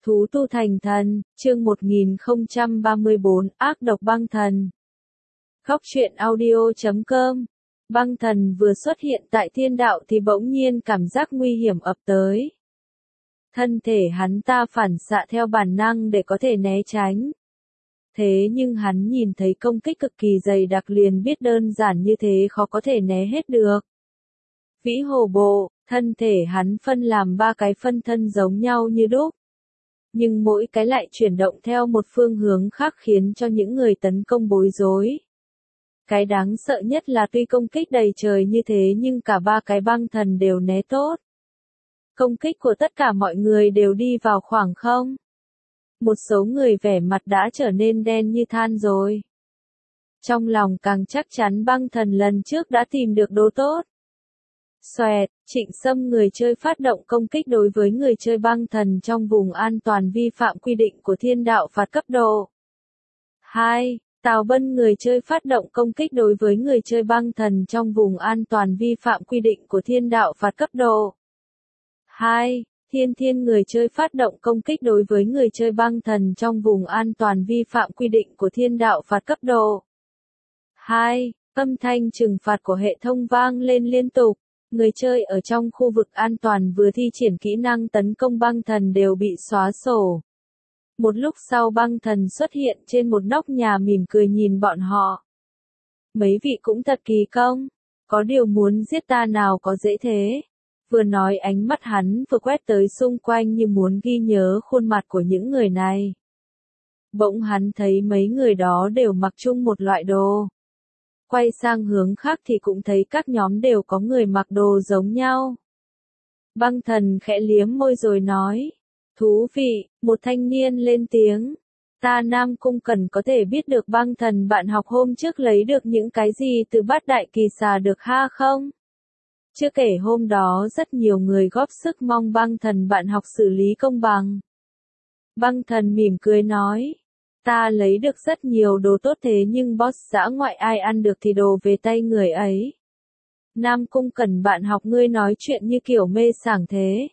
Thú tu thành thần, chương 1034, ác độc băng thần. Khóc chuyện audio.com. Băng thần vừa xuất hiện tại thiên đạo thì bỗng nhiên cảm giác nguy hiểm ập tới. Thân thể hắn ta phản xạ theo bản năng để có thể né tránh. Thế nhưng hắn nhìn thấy công kích cực kỳ dày đặc liền biết đơn giản như thế khó có thể né hết được. Vĩ hồ bộ, thân thể hắn phân làm 3 cái phân thân giống nhau như đúc. Nhưng mỗi cái lại chuyển động theo một phương hướng khác khiến cho những người tấn công bối rối. Cái đáng sợ nhất là tuy công kích đầy trời như thế nhưng cả 3 cái băng thần đều né tốt. Công kích của tất cả mọi người đều đi vào khoảng không. Một số người vẻ mặt đã trở nên đen như than rồi. Trong lòng càng chắc chắn băng thần lần trước đã tìm được đồ tốt. Xoẹt, Trịnh Sâm người chơi phát động công kích đối với người chơi băng thần trong vùng an toàn vi phạm quy định của thiên đạo phạt cấp độ. 2. Tào Bân người chơi phát động công kích đối với người chơi băng thần trong vùng an toàn vi phạm quy định của thiên đạo phạt cấp độ. 2. Thiên Thiên người chơi phát động công kích đối với người chơi băng thần trong vùng an toàn vi phạm quy định của thiên đạo phạt cấp độ. 2. Âm thanh trừng phạt của hệ thống vang lên liên tục. Người chơi ở trong khu vực an toàn vừa thi triển kỹ năng tấn công băng thần đều bị xóa sổ. Một lúc sau băng thần xuất hiện trên một nóc nhà mỉm cười nhìn bọn họ. Mấy vị cũng thật kỳ công, có điều muốn giết ta nào có dễ thế. Vừa nói ánh mắt hắn vừa quét tới xung quanh như muốn ghi nhớ khuôn mặt của những người này. Bỗng hắn thấy mấy người đó đều mặc chung một loại đồ. Quay sang hướng khác thì cũng thấy các nhóm đều có người mặc đồ giống nhau. Băng thần khẽ liếm môi rồi nói. Thú vị, một thanh niên lên tiếng. Ta Nam Cung Cẩn có thể biết được băng thần bạn học hôm trước lấy được những cái gì từ bát đại kỳ xà được ha không? Chưa kể hôm đó rất nhiều người góp sức mong băng thần bạn học xử lý công bằng. Băng thần mỉm cười nói. Ta lấy được rất nhiều đồ tốt thế nhưng boss dã ngoại ai ăn được thì đồ về tay người ấy. Nam Cung Cẩn bạn học ngươi nói chuyện như kiểu mê sảng thế.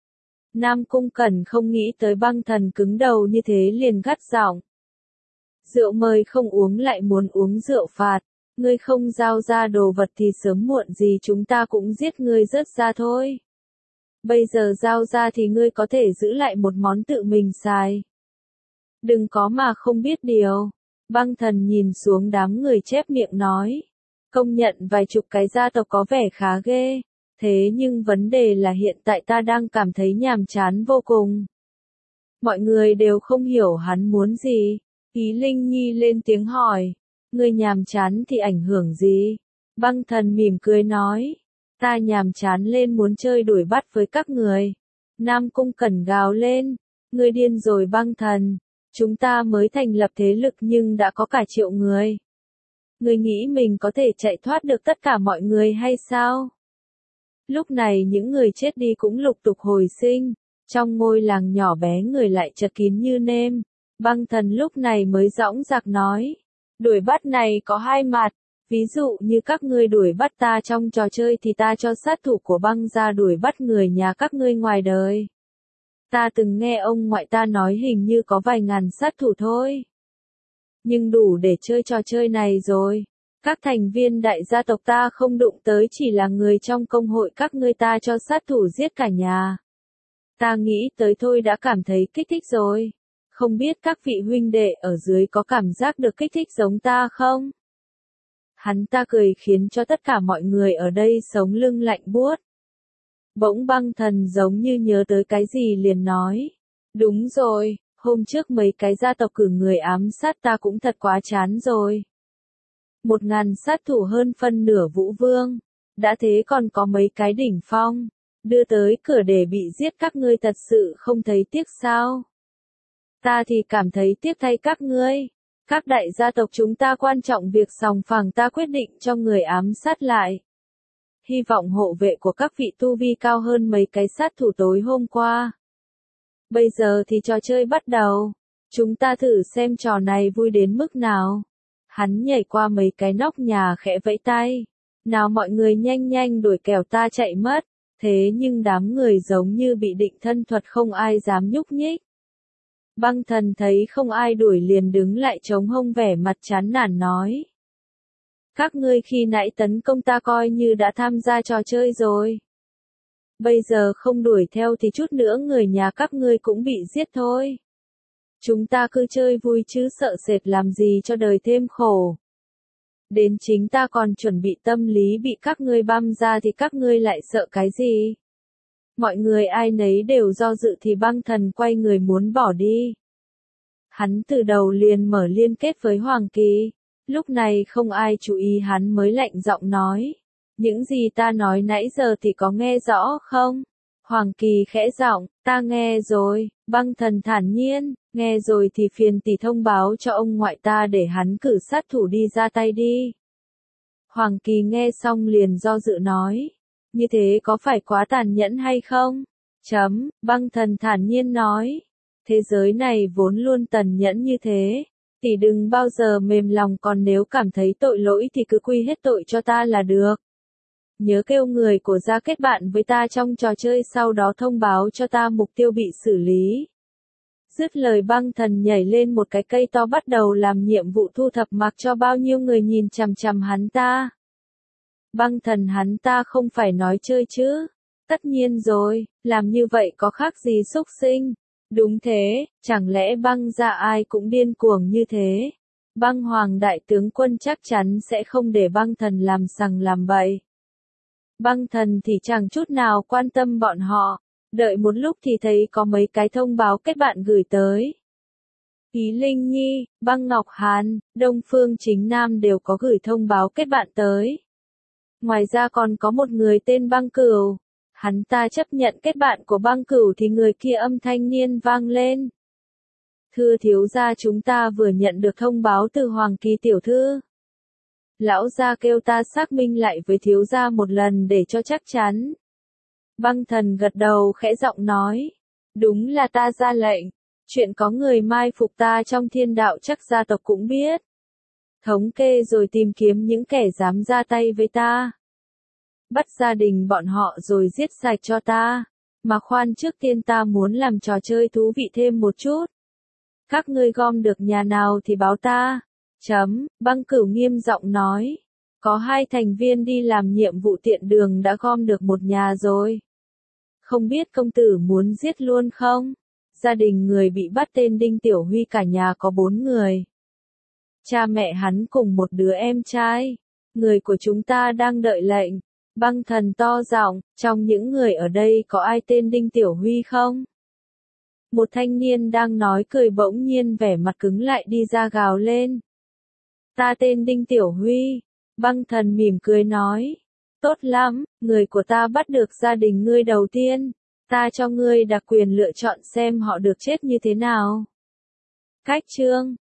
Nam Cung Cẩn không nghĩ tới băng thần cứng đầu như thế liền gắt giọng. Rượu mời không uống lại muốn uống rượu phạt. Ngươi không giao ra đồ vật thì sớm muộn gì chúng ta cũng giết ngươi rớt ra thôi. Bây giờ giao ra thì ngươi có thể giữ lại một món tự mình xài. Đừng có mà không biết điều. Băng thần nhìn xuống đám người chép miệng nói. Công nhận vài chục cái gia tộc có vẻ khá ghê. Thế nhưng vấn đề là hiện tại ta đang cảm thấy nhàm chán vô cùng. Mọi người đều không hiểu hắn muốn gì. Ý Linh Nhi lên tiếng hỏi. Người nhàm chán thì ảnh hưởng gì? Băng thần mỉm cười nói. Ta nhàm chán lên muốn chơi đuổi bắt với các người. Nam Cung Cẩn gào lên. Ngươi điên rồi băng thần. Chúng ta mới thành lập thế lực nhưng đã có cả triệu người. Ngươi nghĩ mình có thể chạy thoát được tất cả mọi người hay sao? Lúc này những người chết đi cũng lục tục hồi sinh. Trong ngôi làng nhỏ bé người lại chật kín như nêm. Băng thần lúc này mới dõng dạc nói. Đuổi bắt này có 2 mặt. Ví dụ như các ngươi đuổi bắt ta trong trò chơi thì ta cho sát thủ của băng ra đuổi bắt người nhà các ngươi ngoài đời. Ta từng nghe ông ngoại ta nói hình như có vài ngàn sát thủ thôi. Nhưng đủ để chơi trò chơi này rồi. Các thành viên đại gia tộc ta không đụng tới chỉ là người trong công hội các ngươi ta cho sát thủ giết cả nhà. Ta nghĩ tới thôi đã cảm thấy kích thích rồi. Không biết các vị huynh đệ ở dưới có cảm giác được kích thích giống ta không? Hắn ta cười khiến cho tất cả mọi người ở đây sống lưng lạnh buốt. Bỗng băng thần giống như nhớ tới cái gì liền nói. Đúng rồi, hôm trước mấy cái gia tộc cử người ám sát ta cũng thật quá chán rồi. 1000 sát thủ hơn phân nửa vũ vương. Đã thế còn có mấy cái đỉnh phong. Đưa tới cửa để bị giết các ngươi thật sự không thấy tiếc sao? Ta thì cảm thấy tiếc thay các ngươi. Các đại gia tộc chúng ta quan trọng việc sòng phẳng ta quyết định cho người ám sát lại. Hy vọng hộ vệ của các vị tu vi cao hơn mấy cái sát thủ tối hôm qua. Bây giờ thì trò chơi bắt đầu. Chúng ta thử xem trò này vui đến mức nào. Hắn nhảy qua mấy cái nóc nhà khẽ vẫy tay. Nào mọi người nhanh nhanh đuổi kẻo ta chạy mất. Thế nhưng đám người giống như bị định thân thuật không ai dám nhúc nhích. Băng thần thấy không ai đuổi liền đứng lại chống hông vẻ mặt chán nản nói. Các ngươi khi nãy tấn công ta coi như đã tham gia trò chơi rồi. Bây giờ không đuổi theo thì chút nữa người nhà các ngươi cũng bị giết thôi. Chúng ta cứ chơi vui chứ sợ sệt làm gì cho đời thêm khổ. Đến chính ta còn chuẩn bị tâm lý bị các ngươi băm ra thì các ngươi lại sợ cái gì? Mọi người ai nấy đều do dự thì băng thần quay người muốn bỏ đi. Hắn từ đầu liền mở liên kết với Hoàng Kỳ. Lúc này không ai chú ý hắn mới lạnh giọng nói. Những gì ta nói nãy giờ thì có nghe rõ không? Hoàng Kỳ khẽ giọng, ta nghe rồi. Băng thần thản nhiên, nghe rồi thì phiền tỷ thông báo cho ông ngoại ta để hắn cử sát thủ đi ra tay đi. Hoàng Kỳ nghe xong liền do dự nói. Như thế có phải quá tàn nhẫn hay không? Băng thần thản nhiên nói. Thế giới này vốn luôn tàn nhẫn như thế. Tỷ đừng bao giờ mềm lòng, còn nếu cảm thấy tội lỗi thì cứ quy hết tội cho ta là được. Nhớ kêu người của gia kết bạn với ta trong trò chơi, sau đó thông báo cho ta mục tiêu bị xử lý. Dứt lời băng thần nhảy lên một cái cây to bắt đầu làm nhiệm vụ thu thập mặc cho bao nhiêu người nhìn chằm chằm hắn ta. Băng thần hắn ta không phải nói chơi chứ. Tất nhiên rồi, làm như vậy có khác gì xúc sinh. Đúng thế, chẳng lẽ băng gia ai cũng điên cuồng như thế. Băng hoàng đại tướng quân chắc chắn sẽ không để băng thần làm sằng làm bậy. Băng thần thì chẳng chút nào quan tâm bọn họ. Đợi một lúc thì thấy có mấy cái thông báo kết bạn gửi tới. Ý Linh Nhi, Băng Ngọc Hàn, Đông Phương Chính Nam đều có gửi thông báo kết bạn tới. Ngoài ra còn có một người tên Băng Cửu. Hắn ta chấp nhận kết bạn của Băng Cửu thì người kia âm thanh niên vang lên. Thưa thiếu gia, chúng ta vừa nhận được thông báo từ Hoàng Kỳ tiểu thư. Lão gia kêu ta xác minh lại với thiếu gia một lần để cho chắc chắn. Băng thần gật đầu khẽ giọng nói. Đúng là ta ra lệnh. Chuyện có người mai phục ta trong thiên đạo chắc gia tộc cũng biết. Thống kê rồi tìm kiếm những kẻ dám ra tay với ta. Bắt gia đình bọn họ rồi giết sạch cho ta. Mà khoan, trước tiên ta muốn làm trò chơi thú vị thêm một chút. Các ngươi gom được nhà nào thì báo ta. Băng Cửu nghiêm giọng nói. Có 2 thành viên đi làm nhiệm vụ tiện đường đã gom được một nhà rồi. Không biết công tử muốn giết luôn không? Gia đình người bị bắt tên Đinh Tiểu Huy cả nhà có 4 người. Cha mẹ hắn cùng một đứa em trai. Người của chúng ta đang đợi lệnh. Băng thần to giọng, trong những người ở đây có ai tên Đinh Tiểu Huy không? Một thanh niên đang nói cười bỗng nhiên vẻ mặt cứng lại đi ra gào lên. Ta tên Đinh Tiểu Huy. Băng thần mỉm cười nói. Tốt lắm, người của ta bắt được gia đình ngươi đầu tiên. Ta cho ngươi đặc quyền lựa chọn xem họ được chết như thế nào. Cách chương